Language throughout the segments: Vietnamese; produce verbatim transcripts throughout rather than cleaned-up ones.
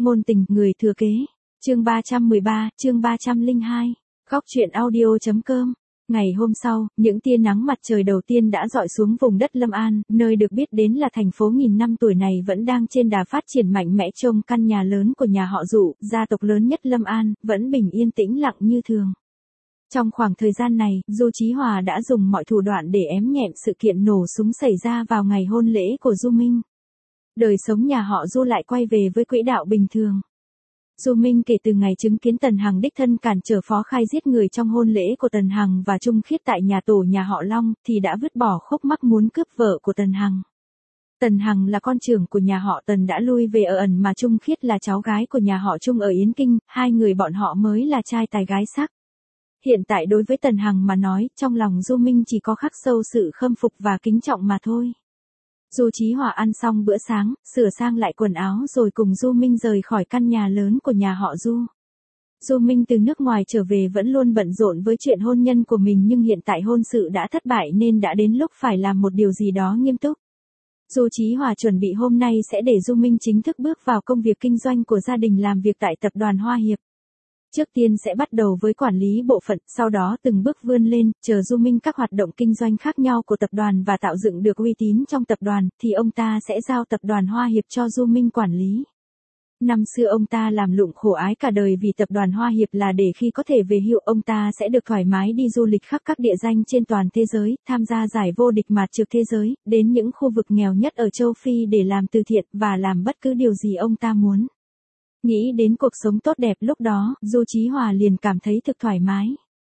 Ngôn tình, người thừa kế. Chương ba trăm mười ba, chương ba trăm lẻ hai. Góc truyện audio.com. Ngày hôm sau, những tia nắng mặt trời đầu tiên đã rọi xuống vùng đất Lâm An, nơi được biết đến là thành phố nghìn năm tuổi này vẫn đang trên đà phát triển mạnh mẽ. Trông căn nhà lớn của nhà họ Dụ, gia tộc lớn nhất Lâm An, vẫn bình yên tĩnh lặng như thường. Trong khoảng thời gian này, Du Chí Hòa đã dùng mọi thủ đoạn để ém nhẹm sự kiện nổ súng xảy ra vào ngày hôn lễ của Du Minh. Đời sống nhà họ Du lại quay về với quỹ đạo bình thường. Du Minh kể từ ngày chứng kiến Tần Hằng đích thân cản trở Phó Khai giết người trong hôn lễ của Tần Hằng và Trung Khiết tại nhà tổ nhà họ Long, thì đã vứt bỏ khúc mắc muốn cướp vợ của Tần Hằng. Tần Hằng là con trưởng của nhà họ Tần đã lui về ở ẩn, mà Trung Khiết là cháu gái của nhà họ Trung ở Yến Kinh, hai người bọn họ mới là trai tài gái sắc. Hiện tại đối với Tần Hằng mà nói, trong lòng Du Minh chỉ có khắc sâu sự khâm phục và kính trọng mà thôi. Du Chí Hòa ăn xong bữa sáng, sửa sang lại quần áo rồi cùng Du Minh rời khỏi căn nhà lớn của nhà họ Du. Du Minh từ nước ngoài trở về vẫn luôn bận rộn với chuyện hôn nhân của mình, nhưng hiện tại hôn sự đã thất bại nên đã đến lúc phải làm một điều gì đó nghiêm túc. Du Chí Hòa chuẩn bị hôm nay sẽ để Du Minh chính thức bước vào công việc kinh doanh của gia đình, làm việc tại tập đoàn Hoa Hiệp. Trước tiên sẽ bắt đầu với quản lý bộ phận, sau đó từng bước vươn lên, chờ Du Minh các hoạt động kinh doanh khác nhau của tập đoàn và tạo dựng được uy tín trong tập đoàn, thì ông ta sẽ giao tập đoàn Hoa Hiệp cho Du Minh quản lý. Năm xưa ông ta làm lụng khổ ái cả đời vì tập đoàn Hoa Hiệp là để khi có thể về hưu ông ta sẽ được thoải mái đi du lịch khắp các địa danh trên toàn thế giới, tham gia giải vô địch mạt trược thế giới, đến những khu vực nghèo nhất ở châu Phi để làm từ thiện và làm bất cứ điều gì ông ta muốn. Nghĩ đến cuộc sống tốt đẹp lúc đó, Du Chí Hòa liền cảm thấy thực thoải mái.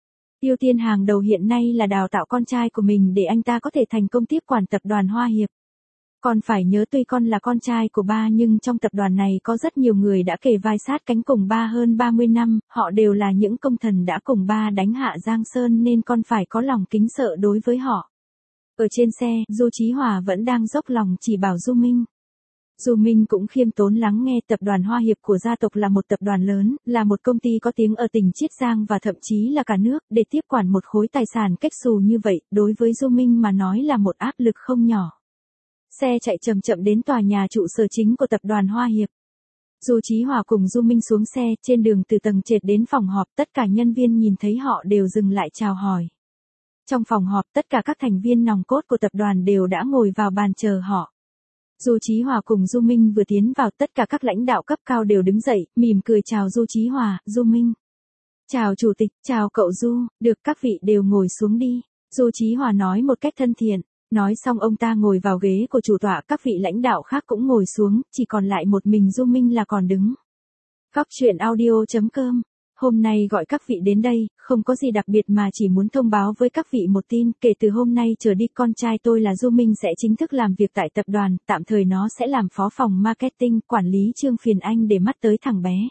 Ưu tiên hàng đầu hiện nay là đào tạo con trai của mình để anh ta có thể thành công tiếp quản tập đoàn Hoa Hiệp. Còn phải nhớ tuy con là con trai của ba nhưng trong tập đoàn này có rất nhiều người đã kề vai sát cánh cùng ba hơn ba mươi năm, họ đều là những công thần đã cùng ba đánh hạ Giang Sơn nên con phải có lòng kính sợ đối với họ. Ở trên xe, Du Chí Hòa vẫn đang dốc lòng chỉ bảo Du Minh. Du Minh cũng khiêm tốn lắng nghe. Tập đoàn Hoa Hiệp của gia tộc là một tập đoàn lớn, là một công ty có tiếng ở tỉnh Chiết Giang và thậm chí là cả nước, để tiếp quản một khối tài sản cách xù như vậy, đối với Du Minh mà nói là một áp lực không nhỏ. Xe chạy chậm chậm đến tòa nhà trụ sở chính của tập đoàn Hoa Hiệp. Du Chí Hòa cùng Du Minh xuống xe, trên đường từ tầng trệt đến phòng họp, tất cả nhân viên nhìn thấy họ đều dừng lại chào hỏi. Trong phòng họp, tất cả các thành viên nòng cốt của tập đoàn đều đã ngồi vào bàn chờ họ. Du Chí Hòa cùng Du Minh vừa tiến vào, tất cả các lãnh đạo cấp cao đều đứng dậy, mỉm cười chào Du Chí Hòa, Du Minh. Chào chủ tịch, chào cậu Du, được các vị đều ngồi xuống đi. Du Chí Hòa nói một cách thân thiện. Nói xong ông ta ngồi vào ghế của chủ tọa, các vị lãnh đạo khác cũng ngồi xuống, chỉ còn lại một mình Du Minh là còn đứng. Góc truyện audio.com. Hôm nay gọi các vị đến đây, không có gì đặc biệt mà chỉ muốn thông báo với các vị một tin, kể từ hôm nay trở đi con trai tôi là Du Minh sẽ chính thức làm việc tại tập đoàn, tạm thời nó sẽ làm phó phòng marketing, quản lý Trương phiền anh để mắt tới thằng bé.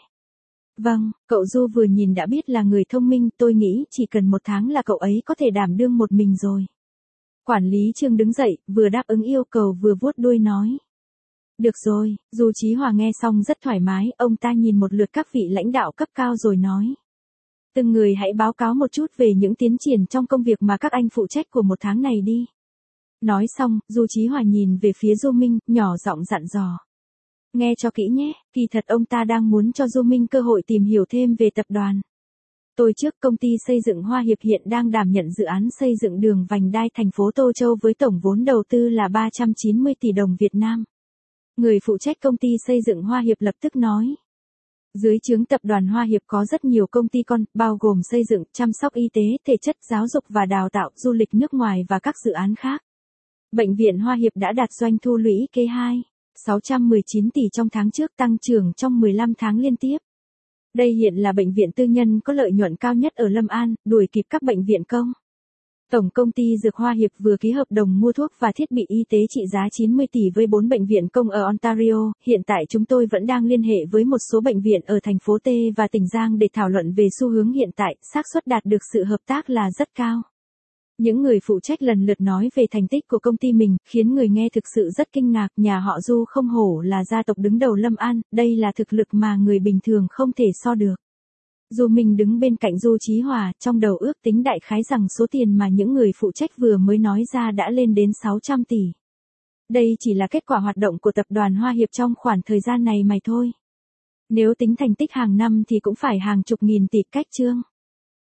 Vâng, cậu Du vừa nhìn đã biết là người thông minh, tôi nghĩ chỉ cần một tháng là cậu ấy có thể đảm đương một mình rồi. Quản lý Trương đứng dậy, vừa đáp ứng yêu cầu vừa vuốt đuôi nói. Được rồi, Du Chí Hòa nghe xong rất thoải mái, ông ta nhìn một lượt các vị lãnh đạo cấp cao rồi nói. Từng người hãy báo cáo một chút về những tiến triển trong công việc mà các anh phụ trách của một tháng này đi. Nói xong, Du Chí Hòa nhìn về phía Du Minh, nhỏ giọng dặn dò. Nghe cho kỹ nhé, kỳ thật ông ta đang muốn cho Du Minh cơ hội tìm hiểu thêm về tập đoàn. Tôi trước công ty xây dựng Hoa Hiệp hiện đang đảm nhận dự án xây dựng đường vành đai thành phố Tô Châu với tổng vốn đầu tư là ba trăm chín mươi tỷ đồng Việt Nam. Người phụ trách công ty xây dựng Hoa Hiệp lập tức nói. Dưới trướng tập đoàn Hoa Hiệp có rất nhiều công ty con, bao gồm xây dựng, chăm sóc y tế, thể chất, giáo dục và đào tạo, du lịch nước ngoài và các dự án khác. Bệnh viện Hoa Hiệp đã đạt doanh thu lũy kế hai phẩy sáu trăm mười chín tỷ trong tháng trước, tăng trưởng trong mười lăm tháng liên tiếp. Đây hiện là bệnh viện tư nhân có lợi nhuận cao nhất ở Lâm An, đuổi kịp các bệnh viện công. Tổng công ty Dược Hoa Hiệp vừa ký hợp đồng mua thuốc và thiết bị y tế trị giá chín mươi tỷ với bốn bệnh viện công ở Ontario. Hiện tại chúng tôi vẫn đang liên hệ với một số bệnh viện ở thành phố T và tỉnh Giang để thảo luận về xu hướng hiện tại, xác suất đạt được sự hợp tác là rất cao. Những người phụ trách lần lượt nói về thành tích của công ty mình, khiến người nghe thực sự rất kinh ngạc. Nhà họ Du không hổ là gia tộc đứng đầu Lâm An, đây là thực lực mà người bình thường không thể so được. Du Minh đứng bên cạnh Du Chí Hòa, trong đầu ước tính đại khái rằng số tiền mà những người phụ trách vừa mới nói ra đã lên đến sáu trăm tỷ. Đây chỉ là kết quả hoạt động của tập đoàn Hoa Hiệp trong khoảng thời gian này mà thôi. Nếu tính thành tích hàng năm thì cũng phải hàng chục nghìn tỷ cách chương.